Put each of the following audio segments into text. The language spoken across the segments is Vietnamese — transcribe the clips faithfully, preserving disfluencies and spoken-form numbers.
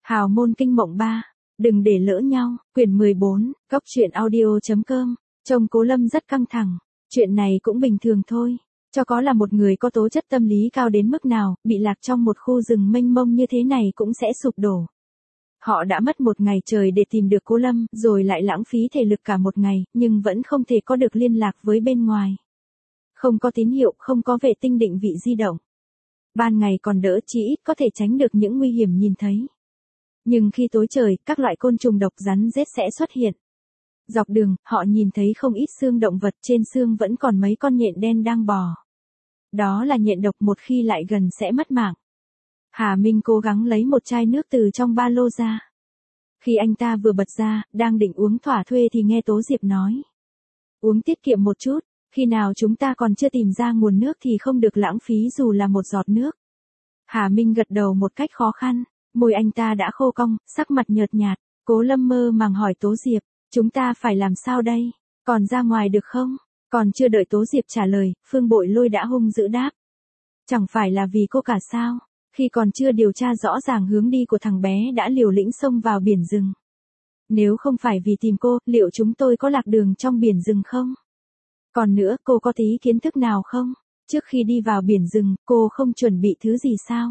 Hào môn kinh mộng ba, đừng để lỡ nhau, quyển mười bốn, góc truyện audio.com, trông Cố Lâm rất căng thẳng, chuyện này cũng bình thường thôi, cho có là một người có tố chất tâm lý cao đến mức nào, bị lạc trong một khu rừng mênh mông như thế này cũng sẽ sụp đổ. Họ đã mất một ngày trời để tìm được Cố Lâm, rồi lại lãng phí thể lực cả một ngày, nhưng vẫn không thể có được liên lạc với bên ngoài. Không có tín hiệu, không có vệ tinh định vị di động. Ban ngày còn đỡ, chỉ ít có thể tránh được những nguy hiểm nhìn thấy. Nhưng khi tối trời, các loại côn trùng độc rắn rết sẽ xuất hiện. Dọc đường, họ nhìn thấy không ít xương động vật, trên xương vẫn còn mấy con nhện đen đang bò. Đó là nhện độc, một khi lại gần sẽ mất mạng. Hà Minh cố gắng lấy một chai nước từ trong ba lô ra. Khi anh ta vừa bật ra, đang định uống thỏa thuê thì nghe Tố Diệp nói. Uống tiết kiệm một chút, khi nào chúng ta còn chưa tìm ra nguồn nước thì không được lãng phí dù là một giọt nước. Hà Minh gật đầu một cách khó khăn, môi anh ta đã khô cong, sắc mặt nhợt nhạt. Cố Lâm mơ màng hỏi Tố Diệp, chúng ta phải làm sao đây, còn ra ngoài được không? Còn chưa đợi Tố Diệp trả lời, Phương Bội Lôi đã hung dữ đáp. Chẳng phải là vì cô cả sao? Khi còn chưa điều tra rõ ràng hướng đi của thằng bé đã liều lĩnh xông vào biển rừng. Nếu không phải vì tìm cô, liệu chúng tôi có lạc đường trong biển rừng không? Còn nữa, cô có tí kiến thức nào không? Trước khi đi vào biển rừng, cô không chuẩn bị thứ gì sao?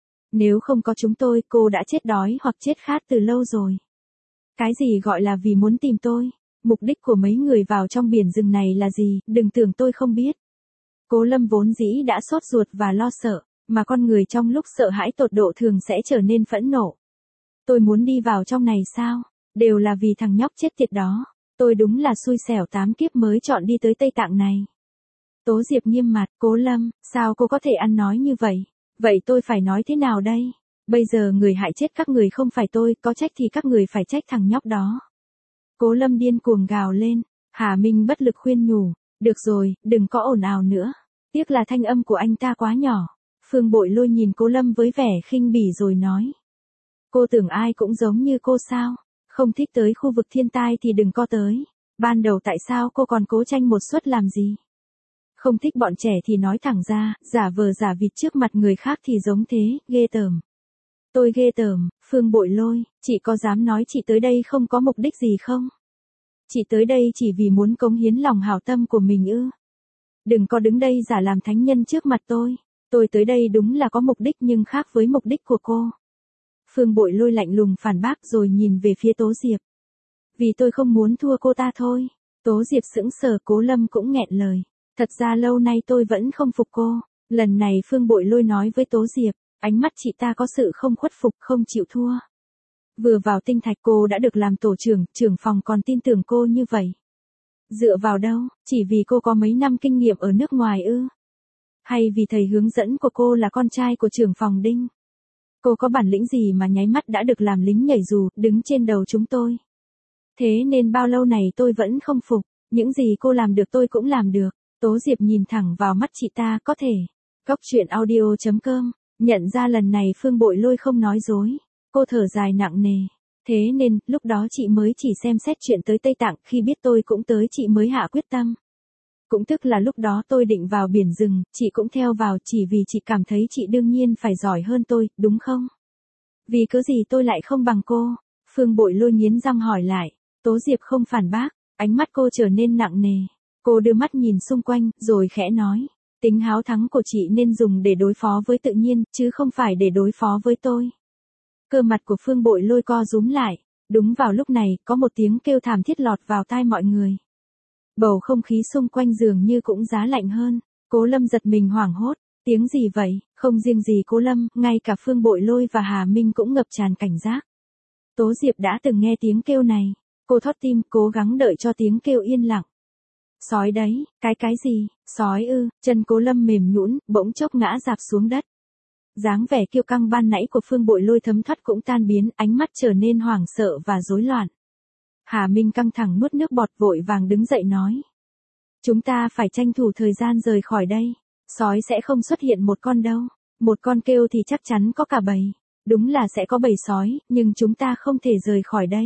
Nếu không có chúng tôi, cô đã chết đói hoặc chết khát từ lâu rồi. Cái gì gọi là vì muốn tìm tôi? Mục đích của mấy người vào trong biển rừng này là gì? Đừng tưởng tôi không biết. Cố Lâm vốn dĩ đã sốt ruột và lo sợ, mà con người trong lúc sợ hãi tột độ thường sẽ trở nên phẫn nộ. Tôi muốn đi vào trong này sao? Đều là vì thằng nhóc chết tiệt đó. Tôi đúng là xui xẻo tám kiếp mới chọn đi tới Tây Tạng này. Tố Diệp nghiêm mặt, Cố Lâm, sao cô có thể ăn nói như vậy? Vậy tôi phải nói thế nào đây? Bây giờ người hại chết các người không phải tôi, có trách thì các người phải trách thằng nhóc đó. Cố Lâm điên cuồng gào lên, Hà Minh bất lực khuyên nhủ, được rồi, đừng có ồn ào nữa. Tiếc là thanh âm của anh ta quá nhỏ. Phương Bội Lôi nhìn Cố Lâm với vẻ khinh bỉ rồi nói. Cô tưởng ai cũng giống như cô sao? Không thích tới khu vực thiên tai thì đừng có tới. Ban đầu tại sao cô còn cố tranh một suất làm gì? Không thích bọn trẻ thì nói thẳng ra, giả vờ giả vịt trước mặt người khác thì giống thế, ghê tởm. Tôi ghê tởm, Phương Bội Lôi, chị có dám nói chị tới đây không có mục đích gì không? Chị tới đây chỉ vì muốn cống hiến lòng hảo tâm của mình ư? Đừng có đứng đây giả làm thánh nhân trước mặt tôi. Tôi tới đây đúng là có mục đích nhưng khác với mục đích của cô. Phương Bội Lôi lạnh lùng phản bác rồi nhìn về phía Tố Diệp. Vì tôi không muốn thua cô ta thôi. Tố Diệp sững sờ, Cố Lâm cũng nghẹn lời. Thật ra lâu nay tôi vẫn không phục cô. Lần này Phương Bội Lôi nói với Tố Diệp, ánh mắt chị ta có sự không khuất phục, không chịu thua. Vừa vào Tinh Thạch cô đã được làm tổ trưởng, trưởng phòng còn tin tưởng cô như vậy. Dựa vào đâu, chỉ vì cô có mấy năm kinh nghiệm ở nước ngoài ư? Hay vì thầy hướng dẫn của cô là con trai của trưởng phòng Đinh? Cô có bản lĩnh gì mà nháy mắt đã được làm lính nhảy dù, đứng trên đầu chúng tôi? Thế nên bao lâu này tôi vẫn không phục, những gì cô làm được tôi cũng làm được. Tố Diệp nhìn thẳng vào mắt chị ta, có thể. Góc truyện audio.com, nhận ra lần này Phương Bội Lôi không nói dối. Cô thở dài nặng nề. Thế nên, lúc đó chị mới chỉ xem xét chuyện tới Tây Tạng, khi biết tôi cũng tới chị mới hạ quyết tâm. Cũng tức là lúc đó tôi định vào biển rừng, chị cũng theo vào chỉ vì chị cảm thấy chị đương nhiên phải giỏi hơn tôi, đúng không? Vì cớ gì tôi lại không bằng cô? Phương Bội Lôi nghiến răng hỏi lại. Tố Diệp không phản bác, ánh mắt cô trở nên nặng nề. Cô đưa mắt nhìn xung quanh, rồi khẽ nói. Tính háo thắng của chị nên dùng để đối phó với tự nhiên, chứ không phải để đối phó với tôi. Cơ mặt của Phương Bội Lôi co rúm lại. Đúng vào lúc này, có một tiếng kêu thảm thiết lọt vào tai mọi người. Bầu không khí xung quanh dường như cũng giá lạnh hơn. Cố Lâm giật mình hoảng hốt. Tiếng gì vậy? Không riêng gì Cố Lâm, ngay cả Phương Bội Lôi và Hà Minh cũng ngập tràn cảnh giác. Tố Diệp đã từng nghe tiếng kêu này. Cô thót tim, cố gắng đợi cho tiếng kêu yên lặng. Sói đấy, cái cái gì? Sói ư? Chân Cố Lâm mềm nhũn, bỗng chốc ngã rạp xuống đất. Dáng vẻ kiêu căng ban nãy của Phương Bội Lôi thấm thoát cũng tan biến, ánh mắt trở nên hoảng sợ và rối loạn. Hà Minh căng thẳng nuốt nước bọt, vội vàng đứng dậy nói. Chúng ta phải tranh thủ thời gian rời khỏi đây. Sói sẽ không xuất hiện một con đâu. Một con kêu thì chắc chắn có cả bầy. Đúng là sẽ có bầy sói, nhưng chúng ta không thể rời khỏi đây.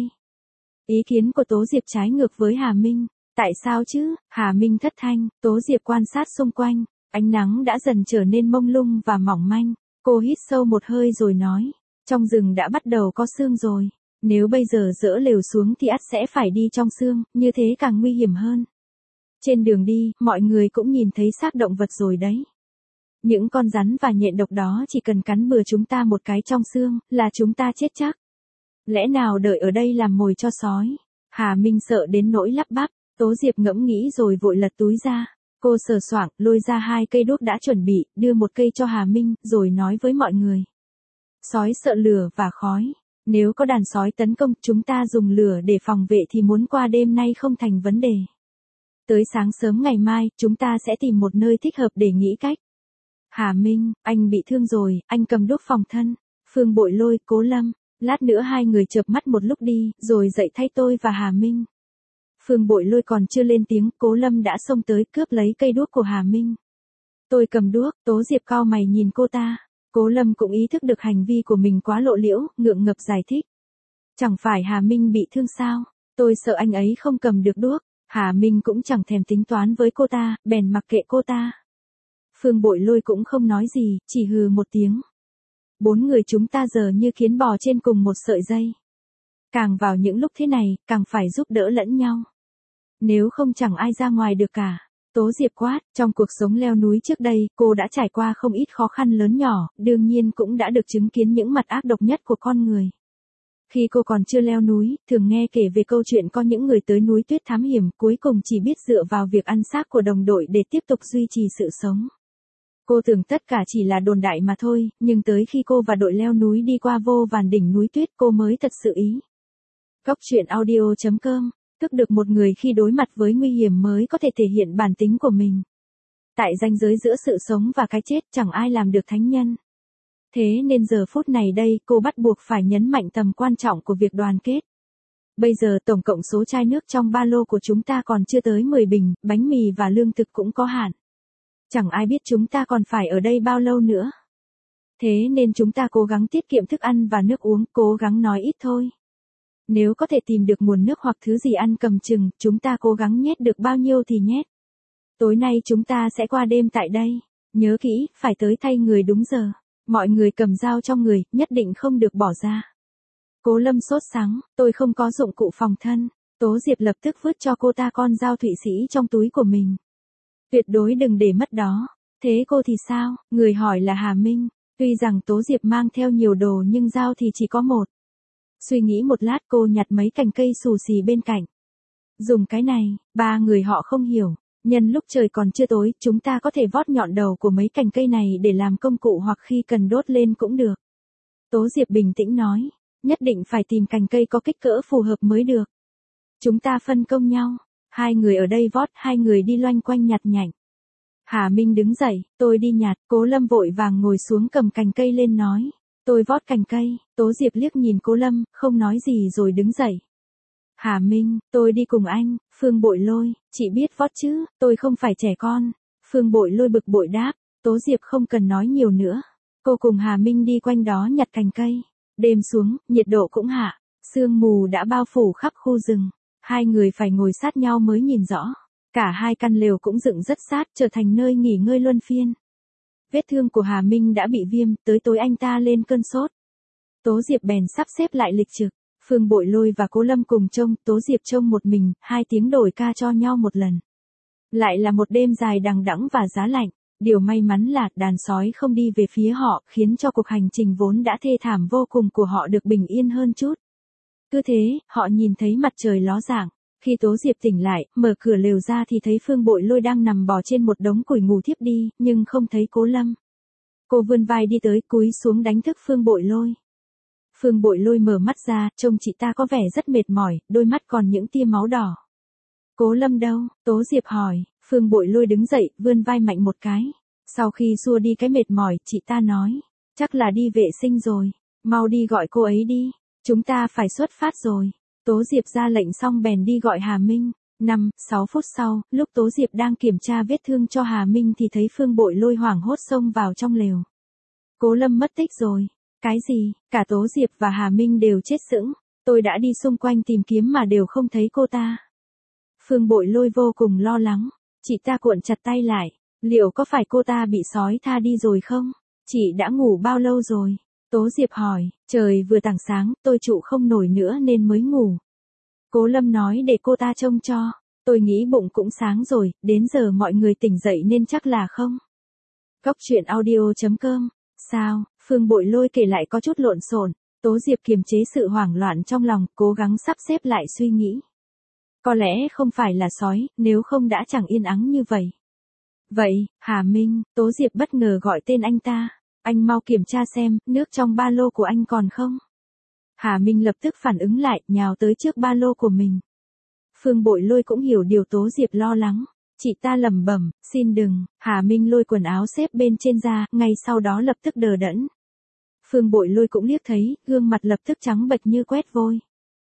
Ý kiến của Tố Diệp trái ngược với Hà Minh. Tại sao chứ? Hà Minh thất thanh. Tố Diệp quan sát xung quanh. Ánh nắng đã dần trở nên mông lung và mỏng manh. Cô hít sâu một hơi rồi nói. Trong rừng đã bắt đầu có sương rồi. Nếu bây giờ dỡ lều xuống thì ắt sẽ phải đi trong sương, như thế càng nguy hiểm hơn. Trên đường đi, mọi người cũng nhìn thấy xác động vật rồi đấy. Những con rắn và nhện độc đó chỉ cần cắn bừa chúng ta một cái trong xương, là chúng ta chết chắc. Lẽ nào đợi ở đây làm mồi cho sói? Hà Minh sợ đến nỗi lắp bắp, Tố Diệp ngẫm nghĩ rồi vội lật túi ra. Cô sờ soạng, lôi ra hai cây đuốc đã chuẩn bị, đưa một cây cho Hà Minh, rồi nói với mọi người. Sói sợ lửa và khói. Nếu có đàn sói tấn công, chúng ta dùng lửa để phòng vệ thì muốn qua đêm nay không thành vấn đề. Tới sáng sớm ngày mai, chúng ta sẽ tìm một nơi thích hợp để nghĩ cách. Hà Minh, anh bị thương rồi, anh cầm đuốc phòng thân. Phương Bội Lôi, Cố Lâm. Lát nữa hai người chợp mắt một lúc đi, rồi dậy thay tôi và Hà Minh. Phương Bội Lôi còn chưa lên tiếng, Cố Lâm đã xông tới cướp lấy cây đuốc của Hà Minh. Tôi cầm đuốc, Tố Diệp cau mày nhìn cô ta. Cố Lâm cũng ý thức được hành vi của mình quá lộ liễu, ngượng ngập giải thích. Chẳng phải Hà Minh bị thương sao? Tôi sợ anh ấy không cầm được đuốc. Hà Minh cũng chẳng thèm tính toán với cô ta, bèn mặc kệ cô ta. Phương Bội Lôi cũng không nói gì, chỉ hừ một tiếng. Bốn người chúng ta giờ như kiến bò trên cùng một sợi dây. Càng vào những lúc thế này, càng phải giúp đỡ lẫn nhau. Nếu không chẳng ai ra ngoài được cả. Tố Diệp quát, trong cuộc sống leo núi trước đây, cô đã trải qua không ít khó khăn lớn nhỏ, đương nhiên cũng đã được chứng kiến những mặt ác độc nhất của con người. Khi cô còn chưa leo núi, thường nghe kể về câu chuyện có những người tới núi tuyết thám hiểm, cuối cùng chỉ biết dựa vào việc ăn xác của đồng đội để tiếp tục duy trì sự sống. Cô tưởng tất cả chỉ là đồn đại mà thôi, nhưng tới khi cô và đội leo núi đi qua vô vàn đỉnh núi tuyết, cô mới thật sự ý. Góc truyện audio chấm com, thức được một người khi đối mặt với nguy hiểm mới có thể thể hiện bản tính của mình. Tại ranh giới giữa sự sống và cái chết, chẳng ai làm được thánh nhân. Thế nên giờ phút này đây, cô bắt buộc phải nhấn mạnh tầm quan trọng của việc đoàn kết. Bây giờ tổng cộng số chai nước trong ba lô của chúng ta còn chưa tới mười bình, bánh mì và lương thực cũng có hạn. Chẳng ai biết chúng ta còn phải ở đây bao lâu nữa. Thế nên chúng ta cố gắng tiết kiệm thức ăn và nước uống, cố gắng nói ít thôi. Nếu có thể tìm được nguồn nước hoặc thứ gì ăn cầm chừng, chúng ta cố gắng nhét được bao nhiêu thì nhét. Tối nay chúng ta sẽ qua đêm tại đây. Nhớ kỹ, phải tới thay người đúng giờ. Mọi người cầm dao trong người, nhất định không được bỏ ra. Cố Lâm sốt sắng, tôi không có dụng cụ phòng thân. Tố Diệp lập tức vứt cho cô ta con dao Thụy Sĩ trong túi của mình. Tuyệt đối đừng để mất đó. Thế cô thì sao? Người hỏi là Hà Minh. Tuy rằng Tố Diệp mang theo nhiều đồ nhưng dao thì chỉ có một. Suy nghĩ một lát cô nhặt mấy cành cây xù xì bên cạnh. Dùng cái này, ba người họ không hiểu. Nhân lúc trời còn chưa tối, chúng ta có thể vót nhọn đầu của mấy cành cây này để làm công cụ hoặc khi cần đốt lên cũng được. Tố Diệp bình tĩnh nói, nhất định phải tìm cành cây có kích cỡ phù hợp mới được. Chúng ta phân công nhau, hai người ở đây vót, hai người đi loanh quanh nhặt nhạnh. Hà Minh đứng dậy, tôi đi nhặt, Cố Lâm vội vàng ngồi xuống cầm cành cây lên nói, tôi vót cành cây. Tố Diệp liếc nhìn Cố Lâm, không nói gì rồi đứng dậy. Hà Minh, tôi đi cùng anh. Phương Bội Lôi, chị biết vót chứ, tôi không phải trẻ con. Phương Bội Lôi bực bội đáp, Tố Diệp không cần nói nhiều nữa. Cô cùng Hà Minh đi quanh đó nhặt cành cây. Đêm xuống, nhiệt độ cũng hạ, sương mù đã bao phủ khắp khu rừng. Hai người phải ngồi sát nhau mới nhìn rõ. Cả hai căn lều cũng dựng rất sát, trở thành nơi nghỉ ngơi luân phiên. Vết thương của Hà Minh đã bị viêm, tới tối anh ta lên cơn sốt. Tố Diệp bèn sắp xếp lại lịch trực. Phương Bội Lôi và Cố Lâm cùng trông, Tố Diệp trông một mình, hai tiếng đổi ca cho nhau một lần. Lại là một đêm dài đằng đẵng và giá lạnh. Điều may mắn là đàn sói không đi về phía họ, khiến cho cuộc hành trình vốn đã thê thảm vô cùng của họ được bình yên hơn chút. Cứ thế, họ nhìn thấy mặt trời ló dạng. Khi Tố Diệp tỉnh lại, mở cửa lều ra thì thấy Phương Bội Lôi đang nằm bò trên một đống củi ngủ thiếp đi, nhưng không thấy Cố Lâm. Cô vươn vai đi tới, cúi xuống đánh thức Phương Bội Lôi. Phương Bội Lôi mở mắt ra, trông chị ta có vẻ rất mệt mỏi, đôi mắt còn những tia máu đỏ. Cố Lâm đâu? Tố Diệp hỏi. Phương Bội Lôi đứng dậy, vươn vai mạnh một cái. Sau khi xua đi cái mệt mỏi, chị ta nói, chắc là đi vệ sinh rồi. Mau đi gọi cô ấy đi. Chúng ta phải xuất phát rồi. Tố Diệp ra lệnh xong bèn đi gọi Hà Minh. Năm, sáu phút sau, lúc Tố Diệp đang kiểm tra vết thương cho Hà Minh thì thấy Phương Bội Lôi hoảng hốt xông vào trong lều. Cố Lâm mất tích rồi. Cái gì? Cả Tố Diệp và Hà Minh đều chết sững. Tôi đã đi xung quanh tìm kiếm mà đều không thấy cô ta. Phương Bội Lôi vô cùng lo lắng. Chị ta cuộn chặt tay lại. Liệu có phải cô ta bị sói tha đi rồi không? Chị đã ngủ bao lâu rồi? Tố Diệp hỏi, trời vừa tảng sáng, tôi trụ không nổi nữa nên mới ngủ. Cố Lâm nói để cô ta trông cho, tôi nghĩ bụng cũng sáng rồi, đến giờ mọi người tỉnh dậy nên chắc là không. Cốc truyện audio.com, sao, Phương Bội Lôi kể lại có chút lộn xộn, Tố Diệp kiềm chế sự hoảng loạn trong lòng, cố gắng sắp xếp lại suy nghĩ. Có lẽ không phải là sói, nếu không đã chẳng yên ắng như vậy. Vậy, Hà Minh, Tố Diệp bất ngờ gọi tên anh ta, anh mau kiểm tra xem, nước trong ba lô của anh còn không? Hà Minh lập tức phản ứng lại, nhào tới trước ba lô của mình. Phương Bội Lôi cũng hiểu điều Tố Diệp lo lắng. Chị ta lẩm bẩm, xin đừng, Hà Minh lôi quần áo xếp bên trên ra, ngay sau đó lập tức đờ đẫn. Phương Bội Lôi cũng liếc thấy, gương mặt lập tức trắng bệch như quét vôi.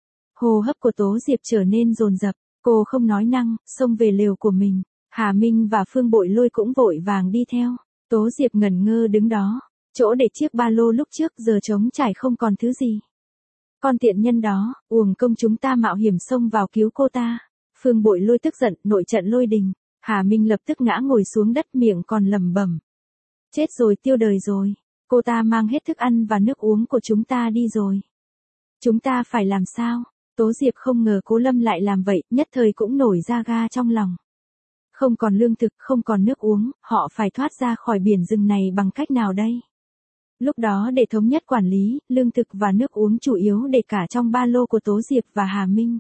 Hô hấp của Tố Diệp trở nên dồn dập, cô không nói năng, xông về lều của mình. Hà Minh và Phương Bội Lôi cũng vội vàng đi theo. Tố Diệp ngẩn ngơ đứng đó, chỗ để chiếc ba lô lúc trước giờ trống trải không còn thứ gì. Con tiện nhân đó, uổng công chúng ta mạo hiểm xông vào cứu cô ta. Phương Bội Lôi tức giận, nội trận lôi đình. Hà Minh lập tức ngã ngồi xuống đất, miệng còn lẩm bẩm. Chết rồi, tiêu đời rồi. Cô ta mang hết thức ăn và nước uống của chúng ta đi rồi. Chúng ta phải làm sao? Tố Diệp không ngờ Cố Lâm lại làm vậy, nhất thời cũng nổi da ga trong lòng. Không còn lương thực, không còn nước uống, họ phải thoát ra khỏi biển rừng này bằng cách nào đây? Lúc đó để thống nhất quản lý, lương thực và nước uống chủ yếu để cả trong ba lô của Tố Diệp và Hà Minh.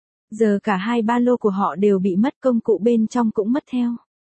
Giờ cả hai ba lô của họ đều bị mất, công cụ bên trong cũng mất theo.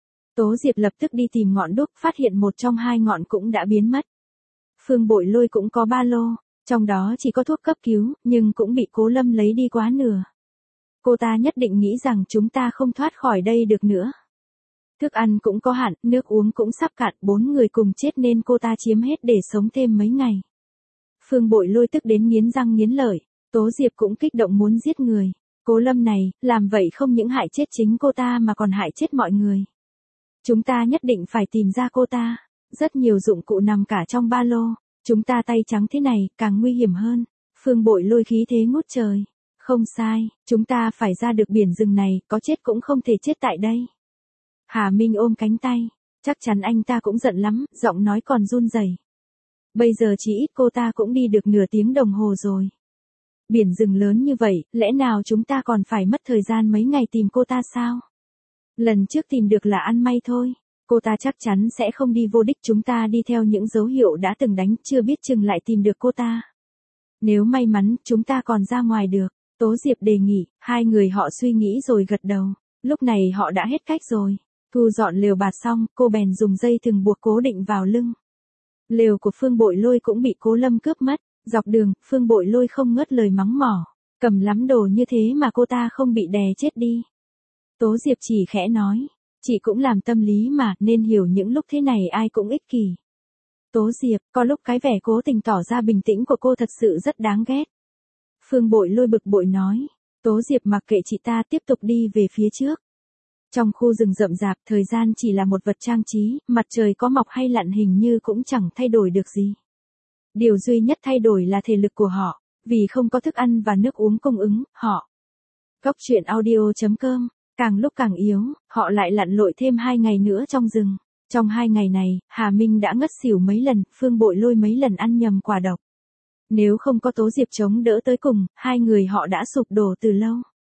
Tố Diệp lập tức đi tìm ngọn đuốc, phát hiện một trong hai ngọn cũng đã biến mất. Phương Bội Lôi cũng có ba lô, trong đó chỉ có thuốc cấp cứu, nhưng cũng bị Cố Lâm lấy đi quá nửa. Cô ta nhất định nghĩ rằng chúng ta không thoát khỏi đây được nữa. Thức ăn cũng có hạn, nước uống cũng sắp cạn, bốn người cùng chết nên cô ta chiếm hết để sống thêm mấy ngày. Phương Bội Lôi tức đến nghiến răng nghiến lợi, Tố Diệp cũng kích động muốn giết người. Cố Lâm này, làm vậy không những hại chết chính cô ta mà còn hại chết mọi người. Chúng ta nhất định phải tìm ra cô ta. Rất nhiều dụng cụ nằm cả trong ba lô. Chúng ta tay trắng thế này, càng nguy hiểm hơn. Phương Bội Lôi khí thế ngút trời. Không sai, chúng ta phải ra được biển rừng này, có chết cũng không thể chết tại đây. Hà Minh ôm cánh tay. Chắc chắn anh ta cũng giận lắm, giọng nói còn run rẩy. Bây giờ chỉ ít cô ta cũng đi được nửa tiếng đồng hồ rồi. Biển rừng lớn như vậy, lẽ nào chúng ta còn phải mất thời gian mấy ngày tìm cô ta sao? Lần trước tìm được là ăn may thôi. Cô ta chắc chắn sẽ không đi vô đích, chúng ta đi theo những dấu hiệu đã từng đánh, chưa biết chừng lại tìm được cô ta. Nếu may mắn, chúng ta còn ra ngoài được. Tố Diệp đề nghị, hai người họ suy nghĩ rồi gật đầu. Lúc này họ đã hết cách rồi. Thu dọn lều bạt xong, cô bèn dùng dây thừng buộc cố định vào lưng. Lều của Phương Bội Lôi cũng bị Cố Lâm cướp mất. Dọc đường, Phương Bội Lôi không ngớt lời mắng mỏ. Cầm lắm đồ như thế mà cô ta không bị đè chết đi. Tố Diệp chỉ khẽ nói. Chị cũng làm tâm lý mà, nên hiểu những lúc thế này ai cũng ích kỷ. Tố Diệp, có lúc cái vẻ cố tình tỏ ra bình tĩnh của cô thật sự rất đáng ghét. Phương Bội Lôi bực bội nói. Tố Diệp mặc kệ chị ta, tiếp tục đi về phía trước. Trong khu rừng rậm rạp, thời gian chỉ là một vật trang trí, mặt trời có mọc hay lặn hình như cũng chẳng thay đổi được gì. Điều duy nhất thay đổi là thể lực của họ, vì không có thức ăn và nước uống cung ứng, họ. Cốc truyện audio.com, càng lúc càng yếu, họ lại lặn lội thêm hai ngày nữa trong rừng. Trong hai ngày này, Hà Minh đã ngất xỉu mấy lần, Phương Bội Lôi mấy lần ăn nhầm quả độc. Nếu không có Tố Diệp chống đỡ tới cùng, hai người họ đã sụp đổ từ lâu.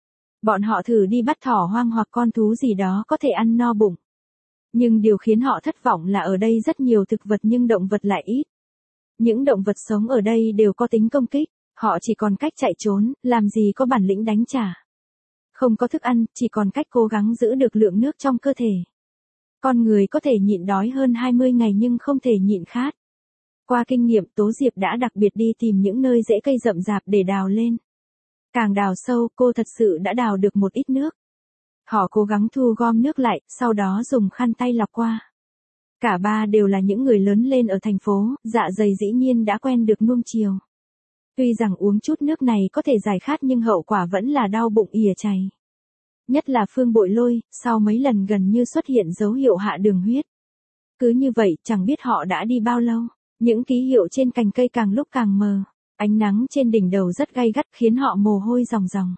Bọn họ thử đi bắt thỏ hoang hoặc con thú gì đó có thể ăn no bụng. Nhưng điều khiến họ thất vọng là ở đây rất nhiều thực vật nhưng động vật lại ít. Những động vật sống ở đây đều có tính công kích, họ chỉ còn cách chạy trốn, làm gì có bản lĩnh đánh trả. Không có thức ăn, chỉ còn cách cố gắng giữ được lượng nước trong cơ thể. Con người có thể nhịn đói hơn hai mươi ngày nhưng không thể nhịn khát. Qua kinh nghiệm, Tố Diệp đã đặc biệt đi tìm những nơi rễ cây rậm rạp để đào lên. Càng đào sâu, cô thật sự đã đào được một ít nước. Họ cố gắng thu gom nước lại, sau đó dùng khăn tay lọc qua. Cả ba đều là những người lớn lên ở thành phố, dạ dày dĩ nhiên đã quen được nuông chiều. Tuy rằng uống chút nước này có thể giải khát nhưng hậu quả vẫn là đau bụng ỉa chảy. Nhất là Phương Bội Lôi, sau mấy lần gần như xuất hiện dấu hiệu hạ đường huyết. Cứ như vậy, chẳng biết họ đã đi bao lâu, những ký hiệu trên cành cây càng lúc càng mờ. Ánh nắng trên đỉnh đầu rất gay gắt khiến họ mồ hôi ròng ròng.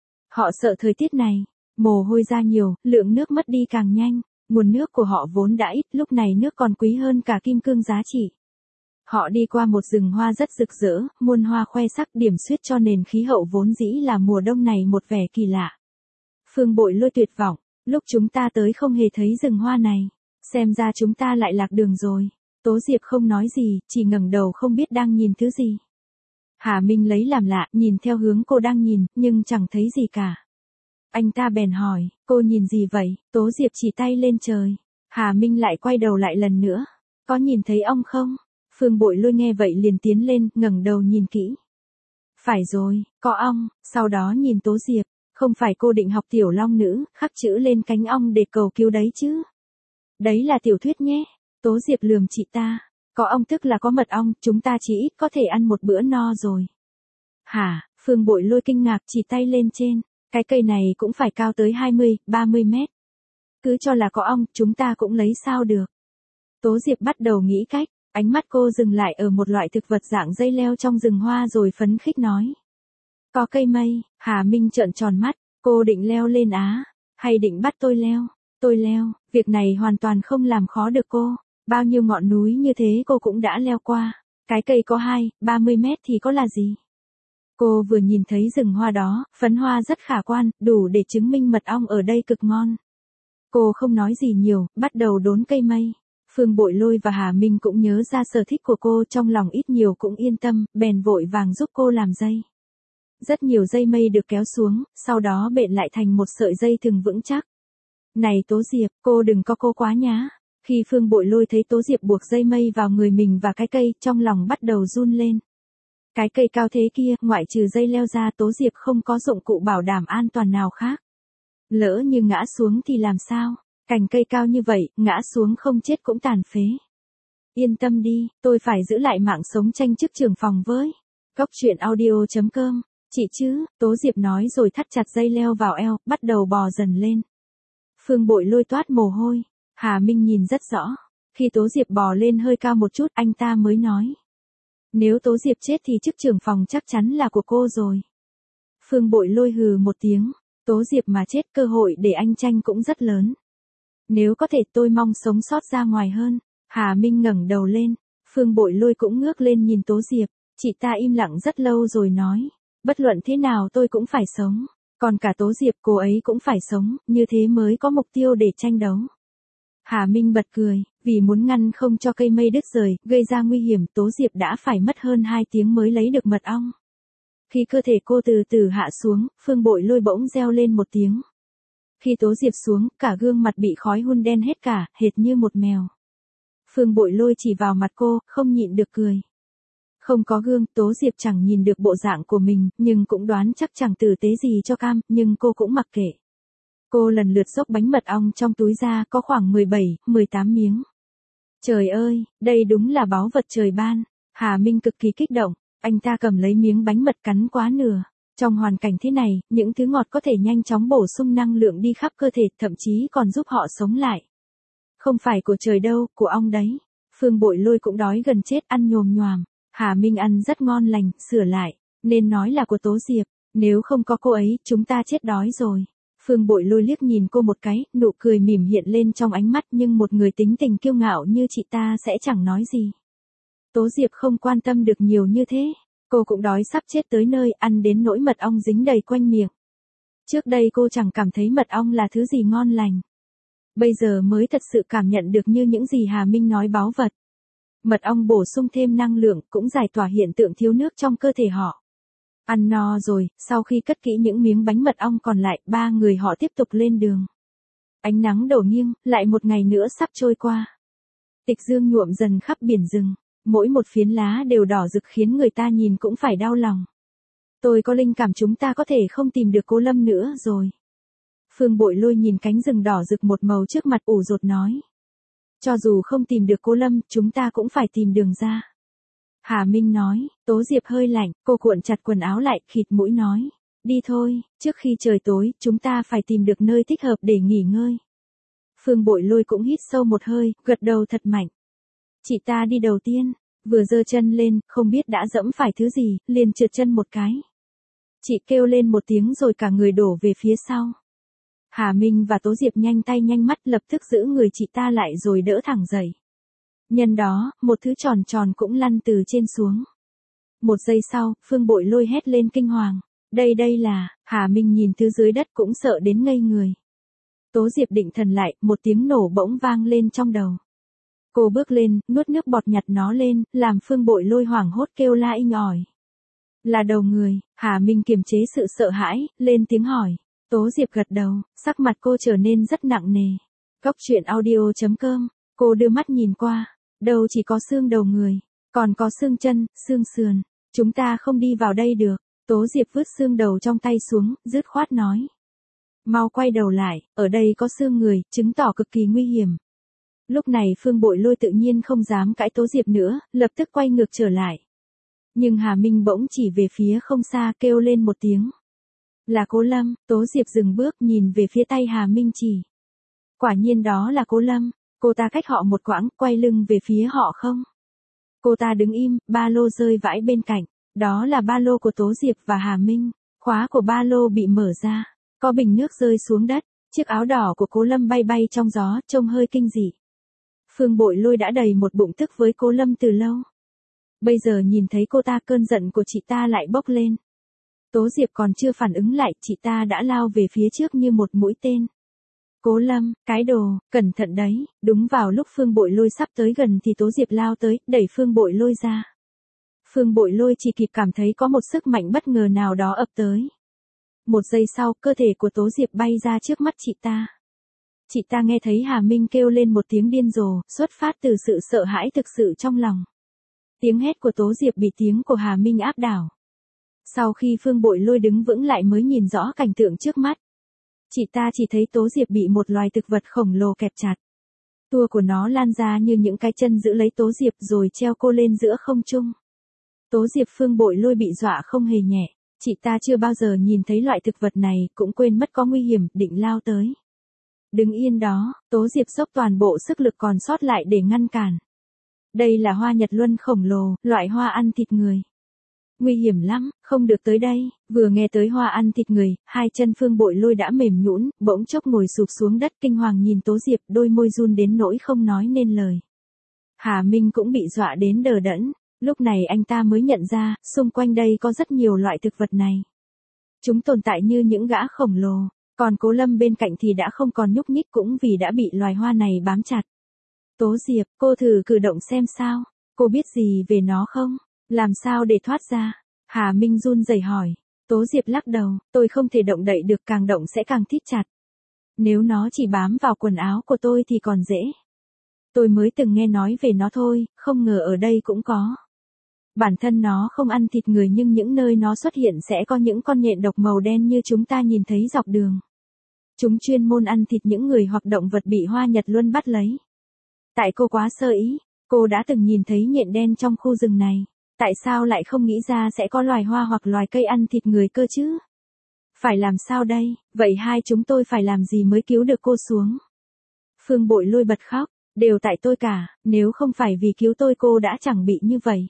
Họ sợ thời tiết này, mồ hôi ra nhiều, lượng nước mất đi càng nhanh. Nguồn nước của họ vốn đã ít, lúc này nước còn quý hơn cả kim cương giá trị. Họ đi qua một rừng hoa rất rực rỡ, muôn hoa khoe sắc điểm xuyết cho nền khí hậu vốn dĩ là mùa đông này một vẻ kỳ lạ. Phương Bội Lôi tuyệt vọng, lúc chúng ta tới không hề thấy rừng hoa này. Xem ra chúng ta lại lạc đường rồi. Tố Diệp không nói gì, chỉ ngẩng đầu không biết đang nhìn thứ gì. Hà Minh lấy làm lạ, nhìn theo hướng cô đang nhìn, nhưng chẳng thấy gì cả. Anh ta bèn hỏi, cô nhìn gì vậy? Tố Diệp chỉ tay lên trời. Hà Minh lại quay đầu lại lần nữa. Có nhìn thấy ong không? Phương Bội Lôi nghe vậy liền tiến lên, ngẩng đầu nhìn kỹ. Phải rồi, có ong, sau đó nhìn Tố Diệp. Không phải cô định học tiểu long nữ, khắc chữ lên cánh ong để cầu cứu đấy chứ? Đấy là tiểu thuyết nhé. Tố Diệp lườm chị ta. Có ong tức là có mật ong, chúng ta chỉ ít có thể ăn một bữa no rồi. Hả? Phương Bội Lôi kinh ngạc chỉ tay lên trên. Cái cây này cũng phải cao tới hai mươi, ba mươi mét. Cứ cho là có ong, chúng ta cũng lấy sao được. Tố Diệp bắt đầu nghĩ cách, ánh mắt cô dừng lại ở một loại thực vật dạng dây leo trong rừng hoa rồi phấn khích nói. Có cây mây. Hà Minh trợn tròn mắt, cô định leo lên á, hay định bắt tôi leo? Tôi leo, việc này hoàn toàn không làm khó được cô. Bao nhiêu ngọn núi như thế cô cũng đã leo qua. Cái cây có hai, ba mươi mét thì có là gì? Cô vừa nhìn thấy rừng hoa đó, phấn hoa rất khả quan, đủ để chứng minh mật ong ở đây cực ngon. Cô không nói gì nhiều, bắt đầu đốn cây mây. Phương Bội Lôi và Hà Minh cũng nhớ ra sở thích của cô, trong lòng ít nhiều cũng yên tâm, bèn vội vàng giúp cô làm dây. Rất nhiều dây mây được kéo xuống, sau đó bện lại thành một sợi dây thừng vững chắc. Này Tố Diệp, cô đừng có cô quá nhá. Khi Phương Bội Lôi thấy Tố Diệp buộc dây mây vào người mình và cái cây, trong lòng bắt đầu run lên. Cái cây cao thế kia, ngoại trừ dây leo ra, Tố Diệp không có dụng cụ bảo đảm an toàn nào khác. Lỡ như ngã xuống thì làm sao? Cành cây cao như vậy, ngã xuống không chết cũng tàn phế. Yên tâm đi, tôi phải giữ lại mạng sống tranh chức trưởng phòng với. Góc truyện audio chấm com. Chị chứ, Tố Diệp nói rồi thắt chặt dây leo vào eo, bắt đầu bò dần lên. Phương Bội Lôi toát mồ hôi. Hà Minh nhìn rất rõ. Khi Tố Diệp bò lên hơi cao một chút, anh ta mới nói. Nếu Tố Diệp chết thì chức trưởng phòng chắc chắn là của cô rồi. Phương Bội Lôi hừ một tiếng. Tố Diệp mà chết, cơ hội để anh tranh cũng rất lớn. Nếu có thể tôi mong sống sót ra ngoài hơn. Hà Minh ngẩng đầu lên. Phương Bội Lôi cũng ngước lên nhìn Tố Diệp. Chị ta im lặng rất lâu rồi nói. Bất luận thế nào tôi cũng phải sống. Còn cả Tố Diệp cô ấy cũng phải sống, như thế mới có mục tiêu để tranh đấu. Hà Minh bật cười, vì muốn ngăn không cho cây mây đứt rời, gây ra nguy hiểm, Tố Diệp đã phải mất hơn hai tiếng mới lấy được mật ong. Khi cơ thể cô từ từ hạ xuống, Phương Bội Lôi bỗng reo lên một tiếng. Khi Tố Diệp xuống, cả gương mặt bị khói hun đen hết cả, hệt như một mèo. Phương Bội Lôi chỉ vào mặt cô, không nhịn được cười. Không có gương, Tố Diệp chẳng nhìn được bộ dạng của mình, nhưng cũng đoán chắc chẳng tử tế gì cho cam, nhưng cô cũng mặc kệ. Cô lần lượt xốc bánh mật ong trong túi ra, có khoảng mười bảy, mười tám miếng. Trời ơi, đây đúng là báu vật trời ban. Hà Minh cực kỳ kích động, anh ta cầm lấy miếng bánh mật cắn quá nửa. Trong hoàn cảnh thế này, những thứ ngọt có thể nhanh chóng bổ sung năng lượng đi khắp cơ thể, thậm chí còn giúp họ sống lại. Không phải của trời đâu, của ong đấy. Phương Bội Lôi cũng đói gần chết, ăn nhồm nhoàm. Hà Minh ăn rất ngon lành, sửa lại, nên nói là của Tố Diệp, nếu không có cô ấy, chúng ta chết đói rồi. Phương Bội Lôi liếc nhìn cô một cái, nụ cười mỉm hiện lên trong ánh mắt, nhưng một người tính tình kiêu ngạo như chị ta sẽ chẳng nói gì. Tố Diệp không quan tâm được nhiều như thế, cô cũng đói sắp chết tới nơi, ăn đến nỗi mật ong dính đầy quanh miệng. Trước đây cô chẳng cảm thấy mật ong là thứ gì ngon lành. Bây giờ mới thật sự cảm nhận được như những gì Hà Minh nói báu vật. Mật ong bổ sung thêm năng lượng, cũng giải tỏa hiện tượng thiếu nước trong cơ thể họ. Ăn no rồi, sau khi cất kỹ những miếng bánh mật ong còn lại, ba người họ tiếp tục lên đường. Ánh nắng đổ nghiêng, lại một ngày nữa sắp trôi qua. Tịch dương nhuộm dần khắp biển rừng, mỗi một phiến lá đều đỏ rực khiến người ta nhìn cũng phải đau lòng. Tôi có linh cảm chúng ta có thể không tìm được Cố Lâm nữa rồi. Phương Bội Lôi nhìn cánh rừng đỏ rực một màu trước mặt ủ rột nói. Cho dù không tìm được Cố Lâm, chúng ta cũng phải tìm đường ra. Hà Minh nói, Tố Diệp hơi lạnh, cô cuộn chặt quần áo lại, khịt mũi nói. Đi thôi, trước khi trời tối, chúng ta phải tìm được nơi thích hợp để nghỉ ngơi. Phương Bội Lôi cũng hít sâu một hơi, gật đầu thật mạnh. Chị ta đi đầu tiên, vừa giơ chân lên, không biết đã dẫm phải thứ gì, liền trượt chân một cái. Chị kêu lên một tiếng rồi cả người đổ về phía sau. Hà Minh và Tố Diệp nhanh tay nhanh mắt lập tức giữ người chị ta lại rồi đỡ thẳng dậy. Nhân đó, một thứ tròn tròn cũng lăn từ trên xuống. Một giây sau, Phương Bội Lôi hét lên kinh hoàng. Đây đây là, Hà Minh nhìn thứ dưới đất cũng sợ đến ngây người. Tố Diệp định thần lại, một tiếng nổ bỗng vang lên trong đầu. Cô bước lên, nuốt nước bọt nhặt nó lên, làm Phương Bội Lôi hoảng hốt kêu la inh ỏi. Là đầu người, Hà Minh kiềm chế sự sợ hãi, lên tiếng hỏi. Tố Diệp gật đầu, sắc mặt cô trở nên rất nặng nề. Cốc truyện audio chấm com, cô đưa mắt nhìn qua, đâu chỉ có xương đầu người, còn có xương chân, xương sườn. Chúng ta không đi vào đây được. Tố Diệp vứt xương đầu trong tay xuống, dứt khoát nói. Mau quay đầu lại, ở đây có xương người, chứng tỏ cực kỳ nguy hiểm. Lúc này Phương Bội Lôi tự nhiên không dám cãi Tố Diệp nữa, lập tức quay ngược trở lại. Nhưng Hà Minh bỗng chỉ về phía không xa kêu lên một tiếng. Là Cố Lâm. Tố Diệp dừng bước nhìn về phía tay Hà Minh chỉ. Quả nhiên đó là Cố Lâm. Cô ta cách họ một quãng, quay lưng về phía họ không. Cô ta đứng im, ba lô rơi vãi bên cạnh. Đó là ba lô của Tố Diệp và Hà Minh. Khóa của ba lô bị mở ra. Có bình nước rơi xuống đất. Chiếc áo đỏ của Cố Lâm bay bay trong gió, trông hơi kinh dị. Phương Bội Lôi đã đầy một bụng tức với Cố Lâm từ lâu. Bây giờ nhìn thấy cô ta, cơn giận của chị ta lại bốc lên. Tố Diệp còn chưa phản ứng lại, chị ta đã lao về phía trước như một mũi tên. Cố Lâm, cái đồ, cẩn thận đấy. Đúng vào lúc Phương Bội Lôi sắp tới gần thì Tố Diệp lao tới, đẩy Phương Bội Lôi ra. Phương Bội Lôi chỉ kịp cảm thấy có một sức mạnh bất ngờ nào đó ập tới. Một giây sau, cơ thể của Tố Diệp bay ra trước mắt chị ta. Chị ta nghe thấy Hà Minh kêu lên một tiếng điên rồ, xuất phát từ sự sợ hãi thực sự trong lòng. Tiếng hét của Tố Diệp bị tiếng của Hà Minh áp đảo. Sau khi Phương Bội Lôi đứng vững lại mới nhìn rõ cảnh tượng trước mắt. Chị ta chỉ thấy Tố Diệp bị một loài thực vật khổng lồ kẹp chặt. Tua của nó lan ra như những cái chân giữ lấy Tố Diệp rồi treo cô lên giữa không trung. Tố Diệp Phương Bội Lôi bị dọa không hề nhẹ. Chị ta chưa bao giờ nhìn thấy loại thực vật này, cũng quên mất có nguy hiểm, định lao tới. Đứng yên đó, Tố Diệp dốc toàn bộ sức lực còn sót lại để ngăn cản. Đây là hoa nhật luân khổng lồ, loại hoa ăn thịt người. Nguy hiểm lắm, không được tới đây. Vừa nghe tới hoa ăn thịt người, hai chân Phương Bội Lôi đã mềm nhũn, bỗng chốc ngồi sụp xuống đất, kinh hoàng nhìn Tố Diệp, đôi môi run đến nỗi không nói nên lời. Hà Minh cũng bị dọa đến đờ đẫn. Lúc này anh ta mới nhận ra, xung quanh đây có rất nhiều loại thực vật này. Chúng tồn tại như những gã khổng lồ, còn Cố Lâm bên cạnh thì đã không còn nhúc nhích, cũng vì đã bị loài hoa này bám chặt. Tố Diệp, cô thử cử động xem sao, cô biết gì về nó không? Làm sao để thoát ra? Hà Minh run rẩy hỏi. Tố Diệp lắc đầu, tôi không thể động đậy được, càng động sẽ càng thít chặt. Nếu nó chỉ bám vào quần áo của tôi thì còn dễ. Tôi mới từng nghe nói về nó thôi, không ngờ ở đây cũng có. Bản thân nó không ăn thịt người, nhưng những nơi nó xuất hiện sẽ có những con nhện độc màu đen như chúng ta nhìn thấy dọc đường. Chúng chuyên môn ăn thịt những người hoặc động vật bị hoa nhật luân bắt lấy. Tại cô quá sơ ý, cô đã từng nhìn thấy nhện đen trong khu rừng này. Tại sao lại không nghĩ ra sẽ có loài hoa hoặc loài cây ăn thịt người cơ chứ? Phải làm sao đây? Vậy hai chúng tôi phải làm gì mới cứu được cô xuống? Phương Bội Lôi bật khóc. Đều tại tôi cả, nếu không phải vì cứu tôi cô đã chẳng bị như vậy.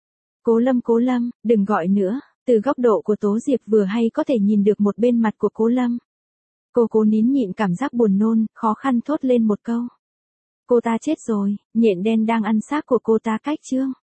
Cố Lâm, Cố Lâm, đừng gọi nữa. Từ góc độ của Tố Diệp vừa hay có thể nhìn được một bên mặt của Cố Lâm. Cô cố nín nhịn cảm giác buồn nôn, khó khăn thốt lên một câu. Cô ta chết rồi, nhện đen đang ăn xác của cô ta cách chương.